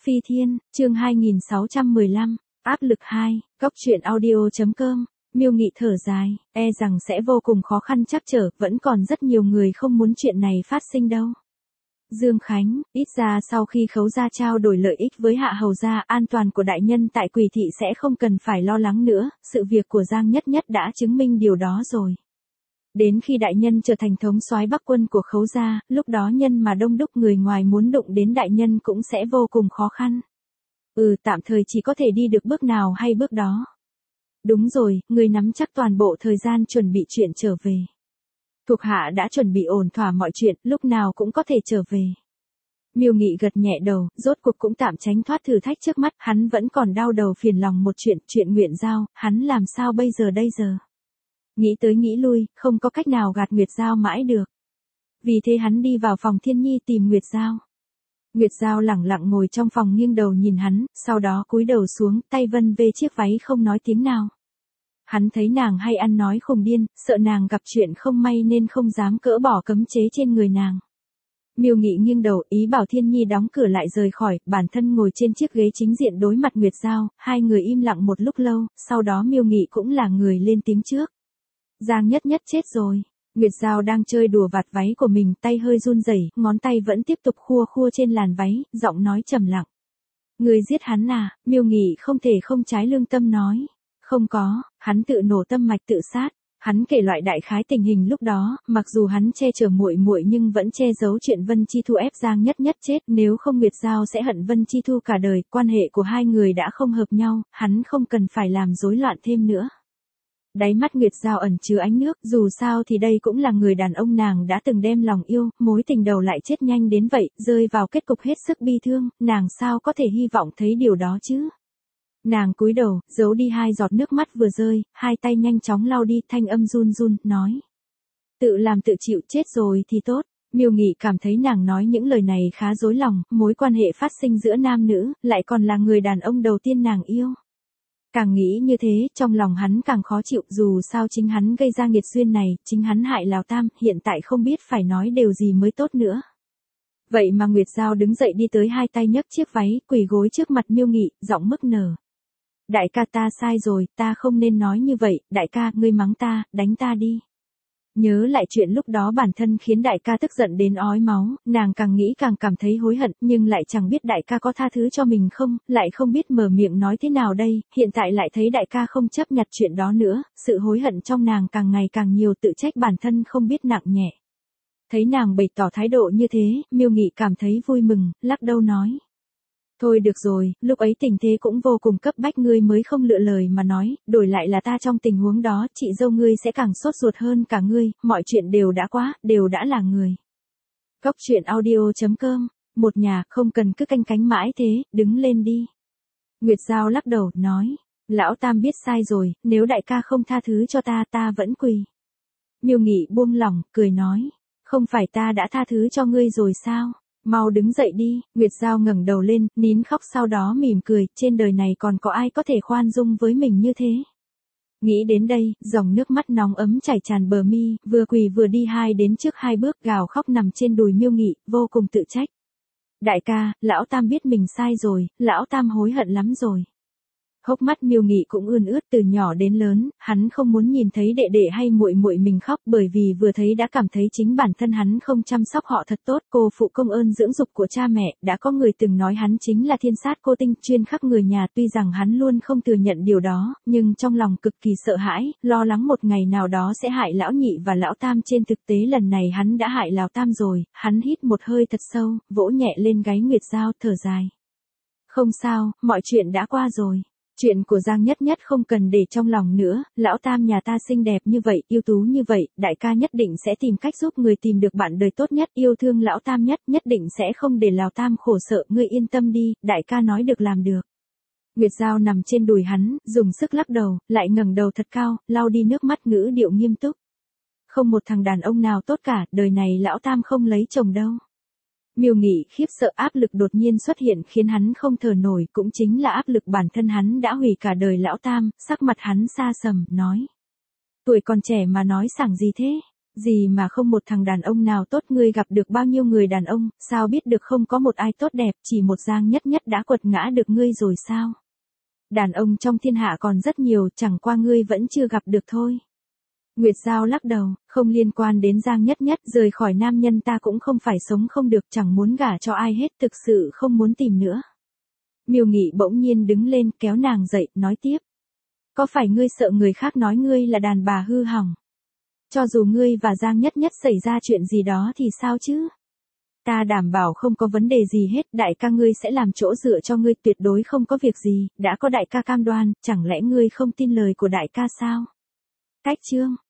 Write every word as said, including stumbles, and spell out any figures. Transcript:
Phi Thiên, chương hai nghìn sáu trăm mười lăm, áp lực hai, góc truyện audio.com, Miêu Nghị thở dài, e rằng sẽ vô cùng khó khăn trắc trở, vẫn còn rất nhiều người không muốn chuyện này phát sinh đâu. Dương Khánh, ít ra sau khi Khấu gia trao đổi lợi ích với Hạ Hầu gia, an toàn của đại nhân tại Quỳ thị sẽ không cần phải lo lắng nữa, sự việc của Giang Nhất Nhất đã chứng minh điều đó rồi. Đến khi đại nhân trở thành thống soái Bắc quân của Khấu gia, lúc đó nhân mà đông đúc người ngoài muốn đụng đến đại nhân cũng sẽ vô cùng khó khăn. Ừ, tạm thời chỉ có thể đi được bước nào hay bước đó. Đúng rồi, người nắm chắc toàn bộ thời gian chuẩn bị chuyện trở về. Thuộc hạ đã chuẩn bị ổn thỏa mọi chuyện, lúc nào cũng có thể trở về. Miêu Nghị gật nhẹ đầu, rốt cuộc cũng tạm tránh thoát thử thách trước mắt, hắn vẫn còn đau đầu phiền lòng một chuyện, chuyện Nguyệt Giao, hắn làm sao bây giờ đây giờ? Nghĩ tới nghĩ lui, không có cách nào gạt Nguyệt Giao mãi được. Vì thế hắn đi vào phòng Thiên Nhi tìm Nguyệt Giao. Nguyệt Giao lẳng lặng ngồi trong phòng nghiêng đầu nhìn hắn, sau đó cúi đầu xuống, tay vân vê chiếc váy không nói tiếng nào. Hắn thấy nàng hay ăn nói khùng điên, sợ nàng gặp chuyện không may nên không dám cỡ bỏ cấm chế trên người nàng. Miêu Nghị nghiêng đầu, ý bảo Thiên Nhi đóng cửa lại rời khỏi, bản thân ngồi trên chiếc ghế chính diện đối mặt Nguyệt Giao, hai người im lặng một lúc lâu, sau đó Miêu Nghị cũng là người lên tiếng trước. Giang Nhất Nhất chết rồi. Nguyệt Giao đang chơi đùa vạt váy của mình, tay hơi run rẩy, ngón tay vẫn tiếp tục khua khua trên làn váy, giọng nói trầm lặng. Người giết hắn à? Miêu Nghị không thể không trái lương tâm nói. Không có, hắn tự nổ tâm mạch tự sát. Hắn kể loại đại khái tình hình lúc đó, mặc dù hắn che chở muội muội nhưng vẫn che giấu chuyện Vân Chi Thu ép Giang Nhất Nhất chết, nếu không Nguyệt Giao sẽ hận Vân Chi Thu cả đời, quan hệ của hai người đã không hợp nhau, hắn không cần phải làm rối loạn thêm nữa. Đáy mắt Nguyệt Giao ẩn chứa ánh nước, dù sao thì đây cũng là người đàn ông nàng đã từng đem lòng yêu, mối tình đầu lại chết nhanh đến vậy, rơi vào kết cục hết sức bi thương, nàng sao có thể hy vọng thấy điều đó chứ? Nàng cúi đầu, giấu đi hai giọt nước mắt vừa rơi, hai tay nhanh chóng lau đi, thanh âm run run, nói. Tự làm tự chịu, chết rồi thì tốt. Miêu Nghị cảm thấy nàng nói những lời này khá dối lòng, mối quan hệ phát sinh giữa nam nữ, lại còn là người đàn ông đầu tiên nàng yêu. Càng nghĩ như thế, trong lòng hắn càng khó chịu, dù sao chính hắn gây ra nghiệt duyên này, chính hắn hại Lào Tam, hiện tại không biết phải nói điều gì mới tốt nữa. Vậy mà Nguyệt Giao đứng dậy đi tới, hai tay nhấc chiếc váy, quỳ gối trước mặt Miêu Nghị, giọng nức nở. Đại ca, ta sai rồi, ta không nên nói như vậy, đại ca, ngươi mắng ta, đánh ta đi. Nhớ lại chuyện lúc đó bản thân khiến đại ca tức giận đến ói máu, nàng càng nghĩ càng cảm thấy hối hận, nhưng lại chẳng biết đại ca có tha thứ cho mình không, lại không biết mở miệng nói thế nào đây, hiện tại lại thấy đại ca không chấp nhặt chuyện đó nữa, sự hối hận trong nàng càng ngày càng nhiều, tự trách bản thân không biết nặng nhẹ. Thấy nàng bày tỏ thái độ như thế, Miêu Nghị cảm thấy vui mừng, lắc đầu nói. Thôi được rồi, lúc ấy tình thế cũng vô cùng cấp bách, ngươi mới không lựa lời mà nói, đổi lại là ta trong tình huống đó, chị dâu ngươi sẽ càng sốt ruột hơn cả ngươi, mọi chuyện đều đã quá, đều đã là người. Góc truyện audio.com, một nhà, không cần cứ canh cánh mãi thế, đứng lên đi. Nguyệt Giao lắc đầu, nói, lão Tam biết sai rồi, nếu đại ca không tha thứ cho ta, ta vẫn quỳ. Miêu Nghị buông lỏng, cười nói, không phải ta đã tha thứ cho ngươi rồi sao? Mau đứng dậy đi. Nguyệt Giao ngẩng đầu lên, nín khóc, sau đó mỉm cười, trên đời này còn có ai có thể khoan dung với mình như thế. Nghĩ đến đây, dòng nước mắt nóng ấm chảy tràn bờ mi, vừa quỳ vừa đi hai đến trước hai bước, gào khóc nằm trên đùi Miêu Nghị, vô cùng tự trách. Đại ca, lão Tam biết mình sai rồi, lão Tam hối hận lắm rồi. Hốc mắt Miêu Nghị cũng ươn ướt, từ nhỏ đến lớn, hắn không muốn nhìn thấy đệ đệ hay muội muội mình khóc, bởi vì vừa thấy đã cảm thấy chính bản thân hắn không chăm sóc họ thật tốt, cô phụ công ơn dưỡng dục của cha mẹ, đã có người từng nói hắn chính là thiên sát cô tinh, chuyên khắc người nhà, tuy rằng hắn luôn không thừa nhận điều đó, nhưng trong lòng cực kỳ sợ hãi, lo lắng một ngày nào đó sẽ hại lão nhị và lão Tam, trên thực tế lần này hắn đã hại lão Tam rồi, hắn hít một hơi thật sâu, vỗ nhẹ lên gáy Nguyệt Giao, thở dài. Không sao, mọi chuyện đã qua rồi. Chuyện của Giang Nhất Nhất không cần để trong lòng nữa, lão Tam nhà ta xinh đẹp như vậy, ưu tú như vậy, đại ca nhất định sẽ tìm cách giúp người tìm được bạn đời tốt nhất, yêu thương lão Tam nhất, nhất định sẽ không để lão Tam khổ sở, ngươi yên tâm đi, đại ca nói được làm được. Nguyệt Giao nằm trên đùi hắn, dùng sức lắc đầu, lại ngẩng đầu thật cao, lau đi nước mắt, ngữ điệu nghiêm túc. Không một thằng đàn ông nào tốt cả, đời này lão Tam không lấy chồng đâu. Miêu Nghị khiếp sợ, áp lực đột nhiên xuất hiện khiến hắn không thở nổi, cũng chính là áp lực bản thân hắn đã hủy cả đời lão Tam, sắc mặt hắn xa sầm, nói. Tuổi còn trẻ mà nói sảng gì thế? Gì mà không một thằng đàn ông nào tốt, ngươi gặp được bao nhiêu người đàn ông, sao biết được không có một ai tốt đẹp, chỉ một Giang Nhất Nhất đã quật ngã được ngươi rồi sao? Đàn ông trong thiên hạ còn rất nhiều, chẳng qua ngươi vẫn chưa gặp được thôi. Nguyệt Giao lắc đầu, không liên quan đến Giang Nhất Nhất, rời khỏi nam nhân ta cũng không phải sống không được, chẳng muốn gả cho ai hết, thực sự không muốn tìm nữa. Miêu Nghị bỗng nhiên đứng lên, kéo nàng dậy, nói tiếp. Có phải ngươi sợ người khác nói ngươi là đàn bà hư hỏng? Cho dù ngươi và Giang Nhất Nhất xảy ra chuyện gì đó thì sao chứ? Ta đảm bảo không có vấn đề gì hết, đại ca ngươi sẽ làm chỗ dựa cho ngươi, tuyệt đối không có việc gì, đã có đại ca cam đoan, chẳng lẽ ngươi không tin lời của đại ca sao? Cách chương